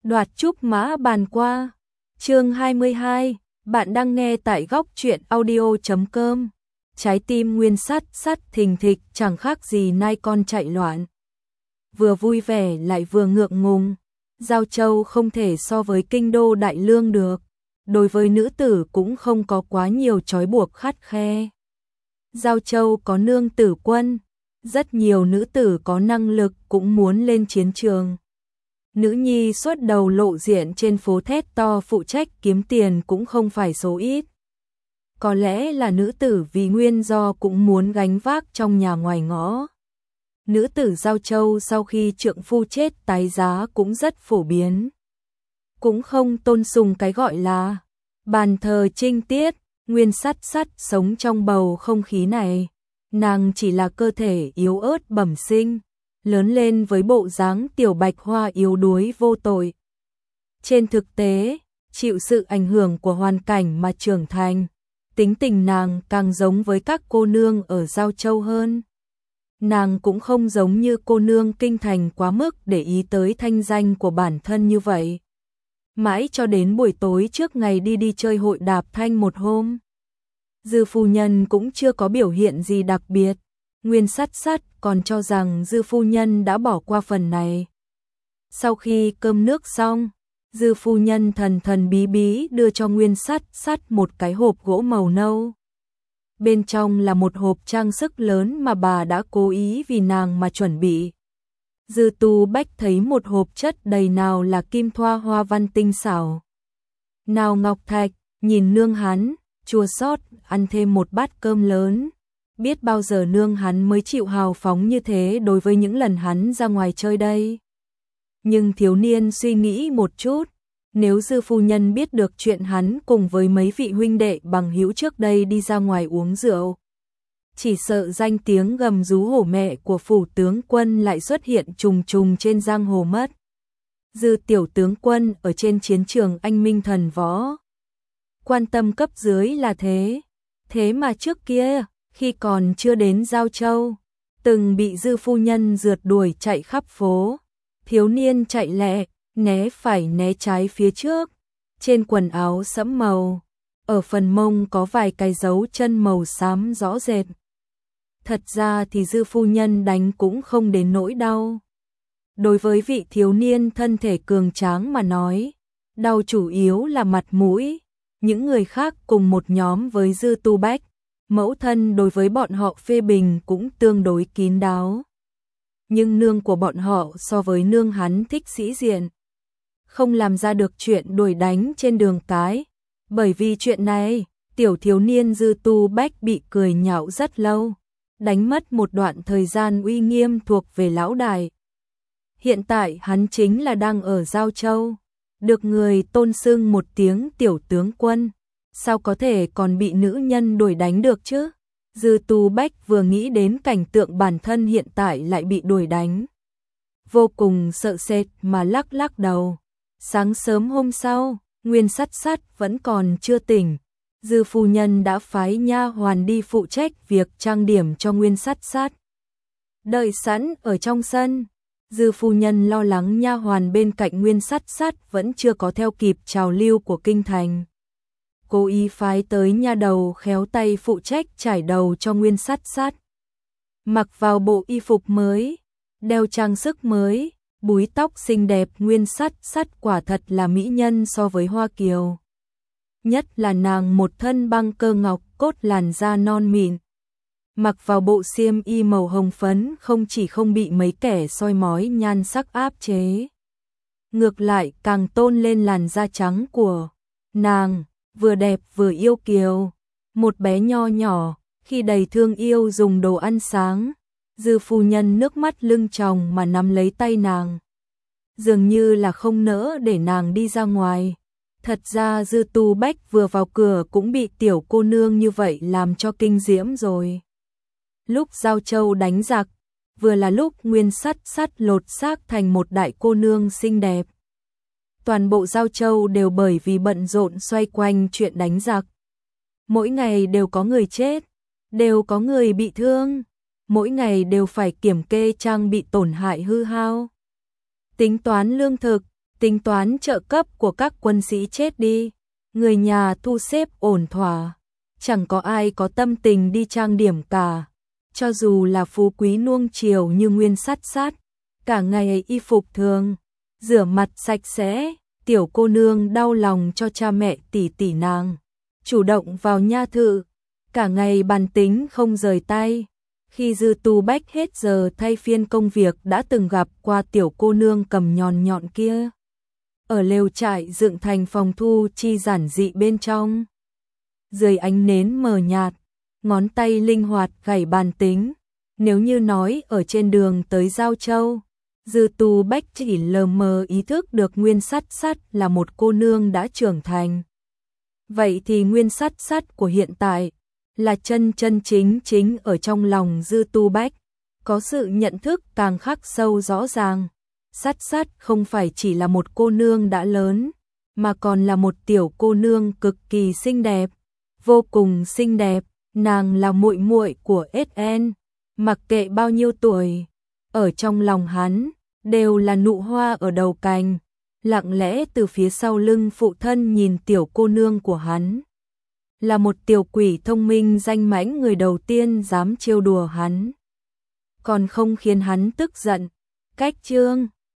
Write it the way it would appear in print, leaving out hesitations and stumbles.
Đoạt trúc mã bàn qua. Chương 22, bạn đang nghe tại góc truyện audio.com. Trái tim Nguyên Sắt sắt thình thịch chẳng khác gì nai con chạy loạn. Vừa vui vẻ lại vừa ngượng ngùng. Giao Châu không thể so với kinh đô đại lương được. Đối với nữ tử cũng không có quá nhiều trói buộc khắt khe. Giao Châu có nương tử quân. Rất nhiều nữ tử có năng lực cũng muốn lên chiến trường. Nữ nhi suốt đầu lộ diện trên phố thét to phụ trách kiếm tiền cũng không phải số ít. Có lẽ là nữ tử vì nguyên do cũng muốn gánh vác trong nhà ngoài ngõ. Nữ tử Giao Châu sau khi trượng phu chết tái giá cũng rất phổ biến. Cũng không tôn sùng cái gọi là bàn thờ trinh tiết, Nguyên Sắt sắt sống trong bầu không khí này. Nàng chỉ là cơ thể yếu ớt bẩm sinh, lớn lên với bộ dáng tiểu bạch hoa yếu đuối vô tội. Trên thực tế, chịu sự ảnh hưởng của hoàn cảnh mà trưởng thành, tính tình nàng càng giống với các cô nương ở Giao Châu hơn. Nàng cũng không giống như cô nương kinh thành quá mức để ý tới thanh danh của bản thân như vậy. Mãi cho đến buổi tối trước ngày đi chơi hội đạp thanh một hôm, Dư phu nhân cũng chưa có biểu hiện gì đặc biệt. Nguyên Sắt sắt còn cho rằng Dư phu nhân đã bỏ qua phần này. Sau khi cơm nước xong, Dư phu nhân thần thần bí bí đưa cho Nguyên Sắt sắt một cái hộp gỗ màu nâu. Bên trong là một hộp trang sức lớn mà bà đã cố ý vì nàng mà chuẩn bị. Dư Tu Bách thấy một hộp chất đầy nào là kim thoa hoa văn tinh xảo, nào ngọc thạch, nhìn nương hắn, chua xót, ăn thêm một bát cơm lớn. Biết bao giờ nương hắn mới chịu hào phóng như thế đối với những lần hắn ra ngoài chơi đây. Nhưng thiếu niên suy nghĩ một chút, nếu Dư phu nhân biết được chuyện hắn cùng với mấy vị huynh đệ bằng hữu trước đây đi ra ngoài uống rượu, chỉ sợ danh tiếng gầm rú hổ mẹ của phủ tướng quân lại xuất hiện trùng trùng trên giang hồ mất. Dư tiểu tướng quân ở trên chiến trường anh minh thần võ, quan tâm cấp dưới là thế. Thế mà trước kia, khi còn chưa đến Giao Châu, từng bị Dư phu nhân rượt đuổi chạy khắp phố. Thiếu niên chạy lẹ, né phải né trái phía trước, trên quần áo sẫm màu, ở phần mông có vài cái dấu chân màu xám rõ rệt. Thật ra thì Dư phu nhân đánh cũng không đến nỗi đau. Đối với vị thiếu niên thân thể cường tráng mà nói, đau chủ yếu là mặt mũi. Những người khác cùng một nhóm với Dư Tu Bách, mẫu thân đối với bọn họ phê bình cũng tương đối kín đáo. Nhưng nương của bọn họ so với nương hắn thích sĩ diện, không làm ra được chuyện đuổi đánh trên đường cái. Bởi vì chuyện này, tiểu thiếu niên Dư Tu Bách bị cười nhạo rất lâu, đánh mất một đoạn thời gian uy nghiêm thuộc về lão đại. Hiện tại hắn chính là đang ở Giao Châu, được người tôn xưng một tiếng tiểu tướng quân, sao có thể còn bị nữ nhân đuổi đánh được chứ? Dư Tu Bách vừa nghĩ đến cảnh tượng bản thân hiện tại lại bị đuổi đánh, vô cùng sợ sệt mà lắc lắc đầu. Sáng sớm hôm sau, Nguyên Sắt sắt vẫn còn chưa tỉnh, Dư phu nhân đã phái nha hoàn đi phụ trách việc trang điểm cho Nguyên Sắt sắt. Đợi sẵn ở trong sân, Dư phu nhân lo lắng nha hoàn bên cạnh Nguyên Sắt sắt vẫn chưa có theo kịp trào lưu của kinh thành. Cố ý phái tới nha đầu khéo tay phụ trách trải đầu cho Nguyên Sắt sắt. Mặc vào bộ y phục mới, đeo trang sức mới, búi tóc xinh đẹp, Nguyên Sắt sắt quả thật là mỹ nhân so với Hoa Kiều. Nhất là nàng một thân băng cơ ngọc cốt, làn da non mịn. Mặc vào bộ xiêm y màu hồng phấn không chỉ không bị mấy kẻ soi mói nhan sắc áp chế, ngược lại càng tôn lên làn da trắng của nàng, vừa đẹp vừa yêu kiều. Một bé nho nhỏ, khi đầy thương yêu dùng đồ ăn sáng, Dư phu nhân nước mắt lưng tròng mà nắm lấy tay nàng, dường như là không nỡ để nàng đi ra ngoài. Thật ra Dư Tu Bách vừa vào cửa cũng bị tiểu cô nương như vậy làm cho kinh diễm rồi. Lúc Giao Châu đánh giặc, vừa là lúc Nguyên Sắt sắt lột xác thành một đại cô nương xinh đẹp. Toàn bộ Giao Châu đều bởi vì bận rộn xoay quanh chuyện đánh giặc. Mỗi ngày đều có người chết, đều có người bị thương, mỗi ngày đều phải kiểm kê trang bị tổn hại hư hao. Tính toán lương thực, tính toán trợ cấp của các quân sĩ chết đi, người nhà thu xếp ổn thỏa, chẳng có ai có tâm tình đi trang điểm cả. Cho dù là phú quý nuông chiều như Nguyên Sắt Sắt, cả ngày y phục thường, rửa mặt sạch sẽ, tiểu cô nương đau lòng cho cha mẹ tỷ tỷ nàng, chủ động vào nha thự, cả ngày bàn tính không rời tay. Khi Dư Tu Bách hết giờ thay phiên công việc đã từng gặp qua tiểu cô nương cầm nhọn nhọn kia. Ở lều trại dựng thành phòng thu chi giản dị bên trong. Dưới ánh nến mờ nhạt, ngón tay linh hoạt gảy bàn tính. Nếu như nói ở trên đường tới Giao Châu, Dư Tu Bách chỉ lờ mờ ý thức được Nguyên Sắt Sắt là một cô nương đã trưởng thành. Vậy thì Nguyên Sắt Sắt của hiện tại là chân chân chính chính ở trong lòng Dư Tu Bách, có sự nhận thức càng khắc sâu rõ ràng. Sắt Sắt không phải chỉ là một cô nương đã lớn, mà còn là một tiểu cô nương cực kỳ xinh đẹp, vô cùng xinh đẹp. Nàng là muội muội của SN, mặc kệ bao nhiêu tuổi, ở trong lòng hắn đều là nụ hoa ở đầu cành, lặng lẽ từ phía sau lưng phụ thân nhìn tiểu cô nương của hắn. Là một tiểu quỷ thông minh danh mãnh, người đầu tiên dám trêu đùa hắn, còn không khiến hắn tức giận. Cách chương